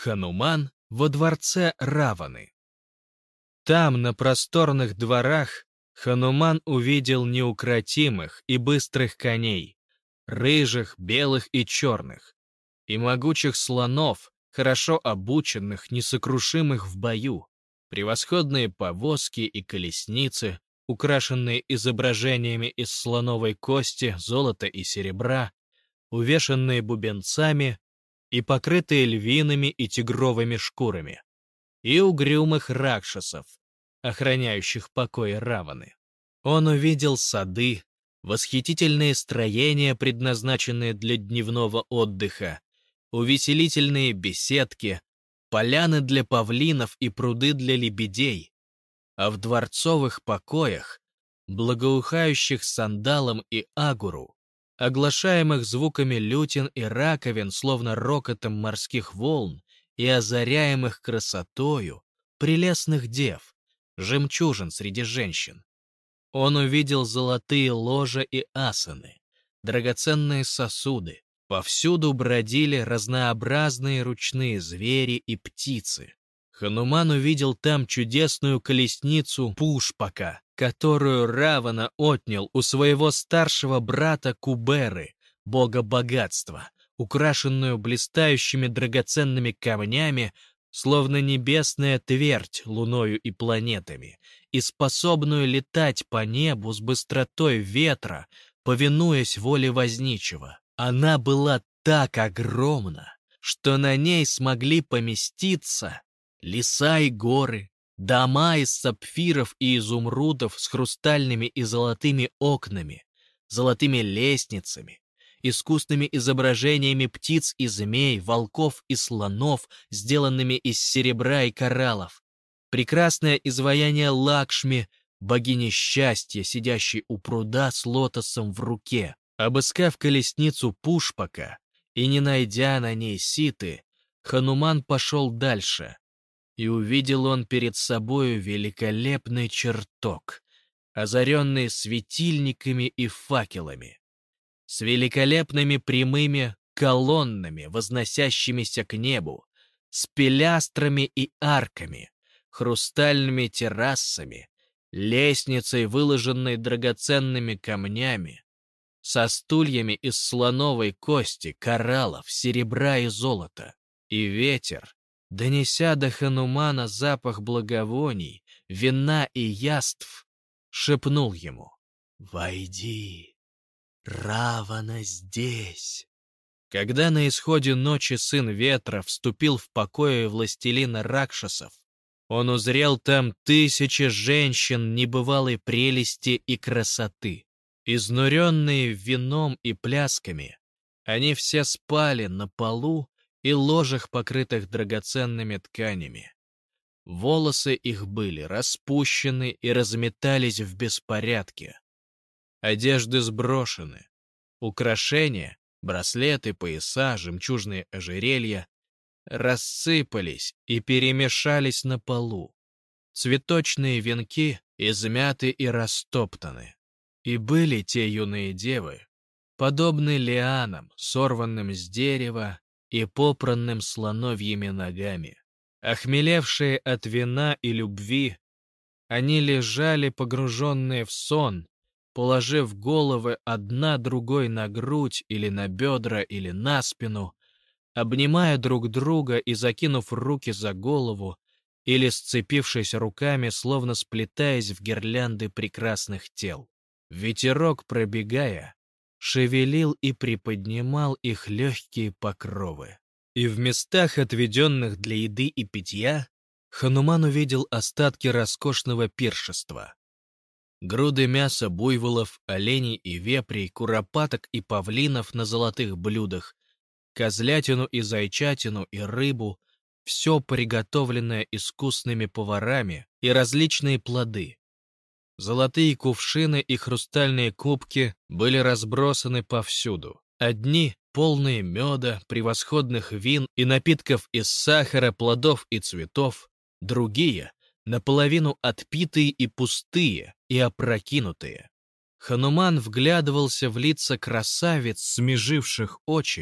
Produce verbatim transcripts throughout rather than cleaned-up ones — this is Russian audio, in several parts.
Хануман во дворце Раваны. Там, на просторных дворах, Хануман увидел неукротимых и быстрых коней, рыжих, белых и черных, и могучих слонов, хорошо обученных, несокрушимых в бою, превосходные повозки и колесницы, украшенные изображениями из слоновой кости, золота и серебра, увешанные бубенцами и покрытые львиными и тигровыми шкурами, и угрюмых ракшасов, охраняющих покой Раваны. Он увидел сады, восхитительные строения, предназначенные для дневного отдыха, увеселительные беседки, поляны для павлинов и пруды для лебедей, а в дворцовых покоях, благоухающих сандалом и агуру, оглашаемых звуками лютин и раковин, словно рокотом морских волн, и озаряемых красотою прелестных дев, жемчужин среди женщин. Он увидел золотые ложа и асаны, драгоценные сосуды. Повсюду бродили разнообразные ручные звери и птицы. Хануман увидел там чудесную колесницу Пушпака, которую Равана отнял у своего старшего брата Куберы, бога богатства, украшенную блистающими драгоценными камнями, словно небесная твердь луною и планетами, и способную летать по небу с быстротой ветра, повинуясь воле возничего. Она была так огромна, что на ней смогли поместиться леса и горы, дома из сапфиров и изумрудов с хрустальными и золотыми окнами, золотыми лестницами, искусными изображениями птиц и змей, волков и слонов, сделанными из серебра и кораллов, прекрасное изваяние Лакшми, богини счастья, сидящей у пруда с лотосом в руке. Обыскав колесницу Пушпака и не найдя на ней Ситы, Хануман пошел дальше, и увидел он перед собою великолепный чертог, озаренный светильниками и факелами, с великолепными прямыми колоннами, возносящимися к небу, с пилястрами и арками, хрустальными террасами, лестницей, выложенной драгоценными камнями, со стульями из слоновой кости, кораллов, серебра и золота. И ветер, донеся до Ханумана запах благовоний, вина и яств, шепнул ему: «Войди, Равана здесь». Когда на исходе ночи сын ветра вступил в покои властелина ракшасов, он узрел там тысячи женщин небывалой прелести и красоты. Изнуренные вином и плясками, они все спали на полу и ложах, покрытых драгоценными тканями. Волосы их были распущены и разметались в беспорядке. Одежды сброшены, украшения, браслеты, пояса, жемчужные ожерелья рассыпались и перемешались на полу. Цветочные венки измяты и растоптаны. И были те юные девы, подобны лианам, сорванным с дерева и попранным слоновьими ногами. Охмелевшие от вина и любви, они лежали, погруженные в сон, положив головы одна другой на грудь или на бедра или на спину, обнимая друг друга и закинув руки за голову, или сцепившись руками, словно сплетаясь в гирлянды прекрасных тел. Ветерок, пробегая, шевелил и приподнимал их легкие покровы. И в местах, отведенных для еды и питья, Хануман увидел остатки роскошного пиршества. Груды мяса буйволов, оленей и вепрей, куропаток и павлинов на золотых блюдах, козлятину и зайчатину и рыбу, все приготовленное искусными поварами, и различные плоды. Золотые кувшины и хрустальные кубки были разбросаны повсюду. Одни, полные меда, превосходных вин и напитков из сахара, плодов и цветов, другие, наполовину отпитые и пустые, и опрокинутые. Хануман вглядывался в лица красавиц, смеживших очи,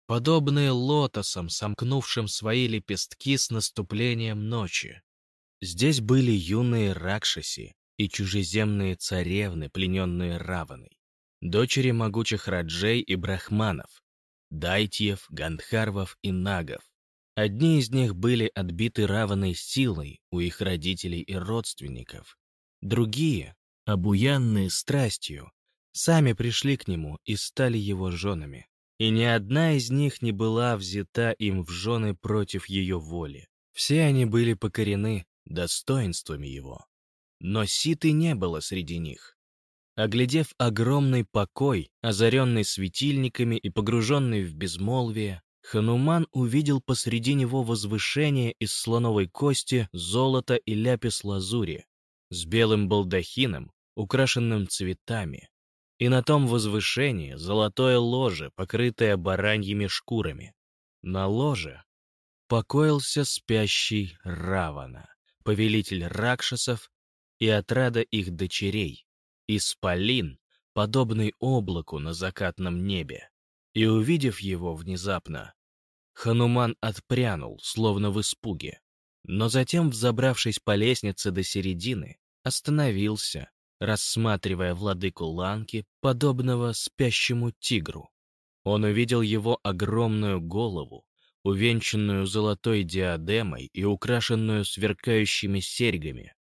подобные лотосам, сомкнувшим свои лепестки с наступлением ночи. Здесь были юные ракшаси и чужеземные царевны, плененные Раваной, дочери могучих раджей и брахманов, дайтьев, гандхарвов и нагов. Одни из них были отбиты Раваной силой у их родителей и родственников, другие, обуянные страстью, сами пришли к нему и стали его женами. И ни одна из них не была взята им в жены против ее воли. Все они были покорены достоинствами его. Но Ситы не было среди них. Оглядев огромный покой, озаренный светильниками и погруженный в безмолвие, Хануман увидел посреди него возвышение из слоновой кости, золота и ляпис-лазури, с белым балдахином, украшенным цветами. И на том возвышении золотое ложе, покрытое бараньими шкурами. На ложе покоился спящий Равана, повелитель ракшасов и отрада их дочерей, исполин, подобный облаку на закатном небе. И, увидев его внезапно, Хануман отпрянул, словно в испуге, но затем, взобравшись по лестнице до середины, остановился, рассматривая владыку Ланки, подобного спящему тигру. Он увидел его огромную голову, увенчанную золотой диадемой и украшенную сверкающими серьгами,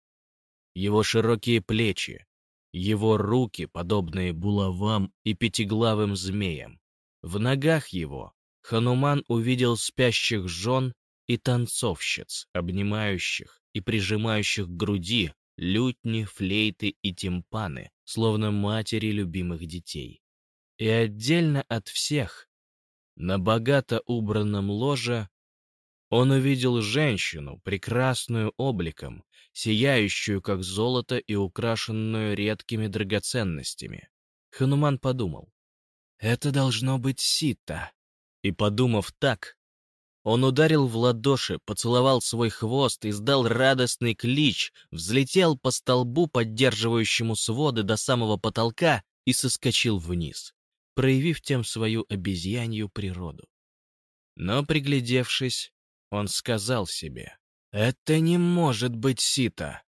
его широкие плечи, его руки, подобные булавам и пятиглавым змеям. В ногах его Хануман увидел спящих жен и танцовщиц, обнимающих и прижимающих к груди лютни, флейты и тимпаны, словно матери любимых детей. И отдельно от всех, на богато убранном ложе, он увидел женщину, прекрасную обликом, сияющую как золото и украшенную редкими драгоценностями. Хануман подумал: «Это должно быть Сита». И, подумав так, он ударил в ладоши, поцеловал свой хвост, издал радостный клич, взлетел по столбу, поддерживающему своды до самого потолка, и соскочил вниз, проявив тем свою обезьянью природу. Но, приглядевшись, он сказал себе: «Это не может быть Сита.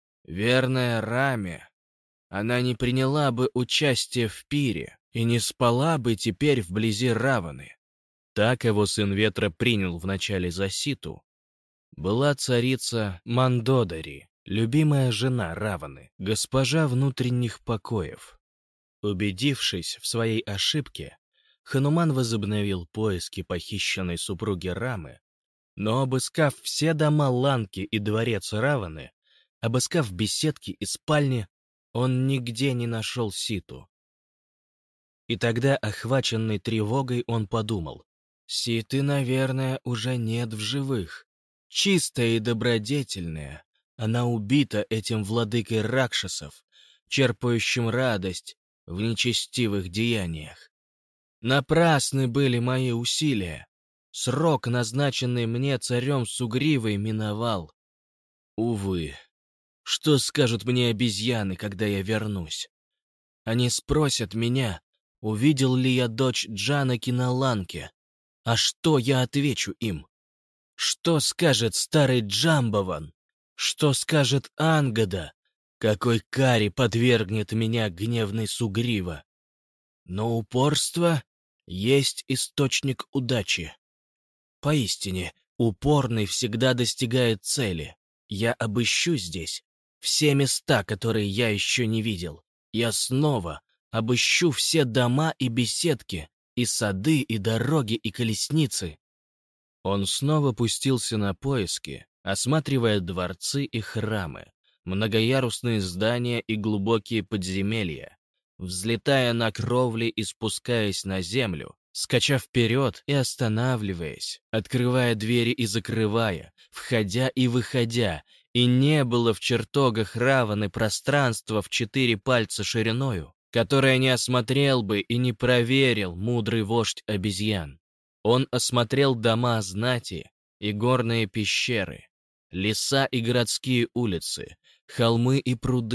Верная Раме, она не приняла бы участие в пире и не спала бы теперь вблизи Раваны». Так его сын ветра принял вначале за Ситу. Была царица Мандодари, любимая жена Раваны, госпожа внутренних покоев. Убедившись в своей ошибке, Хануман возобновил поиски похищенной супруги Рамы, но, обыскав все дома Ланки и дворец Раваны, обыскав беседки и спальни, он нигде не нашел Ситу. И тогда, охваченный тревогой, он подумал: Ситы, наверное, уже нет в живых. Чистая и добродетельная, она убита этим владыкой ракшасов, черпающим радость в нечестивых деяниях. Напрасны были мои усилия. Срок, назначенный мне царем Сугривой, миновал. Увы, что скажут мне обезьяны, когда я вернусь? Они спросят меня, увидел ли я дочь Джанаки на Ланке. А что я отвечу им? Что скажет старый Джамбаван? Что скажет Ангада? Какой каре подвергнет меня гневный Сугрива? Но упорство есть источник удачи. Поистине, упорный всегда достигает цели. Я обыщу здесь все места, которые я еще не видел. Я снова обыщу все дома и беседки, и сады, и дороги, и колесницы. Он снова пустился на поиски, осматривая дворцы и храмы, многоярусные здания и глубокие подземелья, взлетая на кровли и спускаясь на землю, скача вперед и останавливаясь, открывая двери и закрывая, входя и выходя, и не было в чертогах Раваны пространства в четыре пальца шириною, которое не осмотрел бы и не проверил мудрый вождь обезьян. Он осмотрел дома знати и горные пещеры, леса и городские улицы, холмы и пруды,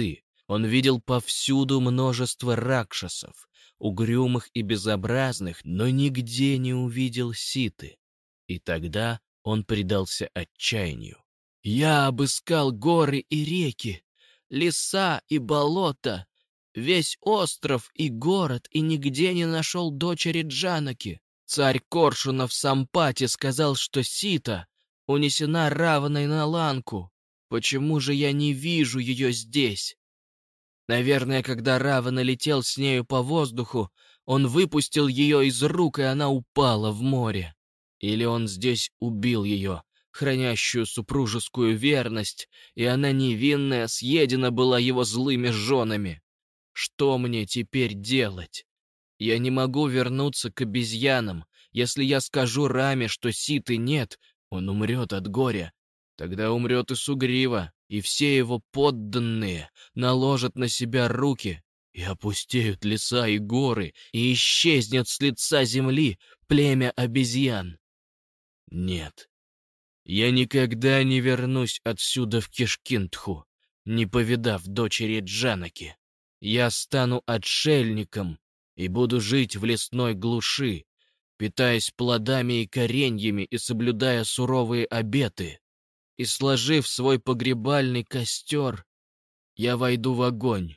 Он видел повсюду множество ракшасов, угрюмых и безобразных, но нигде не увидел Ситы. И тогда он предался отчаянию. «Я обыскал горы и реки, леса и болота, весь остров и город, и нигде не нашел дочери Джанаки. Царь Коршунов Сампати сказал, что Сита унесена Раваной на Ланку. Почему же я не вижу ее здесь? Наверное, когда Равана летел с нею по воздуху, он выпустил ее из рук, и она упала в море. Или он здесь убил ее, хранящую супружескую верность, и она невинная съедена была его злыми женами. Что мне теперь делать? Я не могу вернуться к обезьянам. Если я скажу Раме, что Ситы нет, он умрет от горя. Тогда умрет и Сугрива, и все его подданные наложат на себя руки, и опустеют леса и горы, и исчезнет с лица земли племя обезьян. Нет, я никогда не вернусь отсюда в Кишкинтху, не повидав дочери Джанаки. Я стану отшельником и буду жить в лесной глуши, питаясь плодами и кореньями и соблюдая суровые обеты. И, сложив свой погребальный костер, я войду в огонь.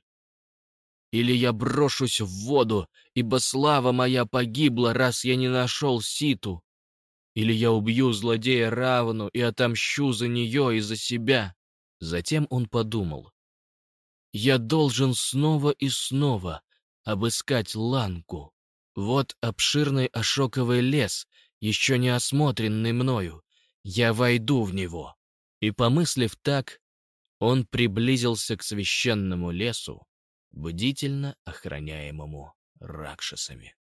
Или я брошусь в воду, ибо слава моя погибла, раз я не нашел Ситу. Или я убью злодея Равану и отомщу за нее и за себя. Затем он подумал: я должен снова и снова обыскать Ланку. Вот обширный ошоковый лес, еще не осмотренный мною. Я войду в него. И, помыслив так, он приблизился к священному лесу, бдительно охраняемому ракшасами.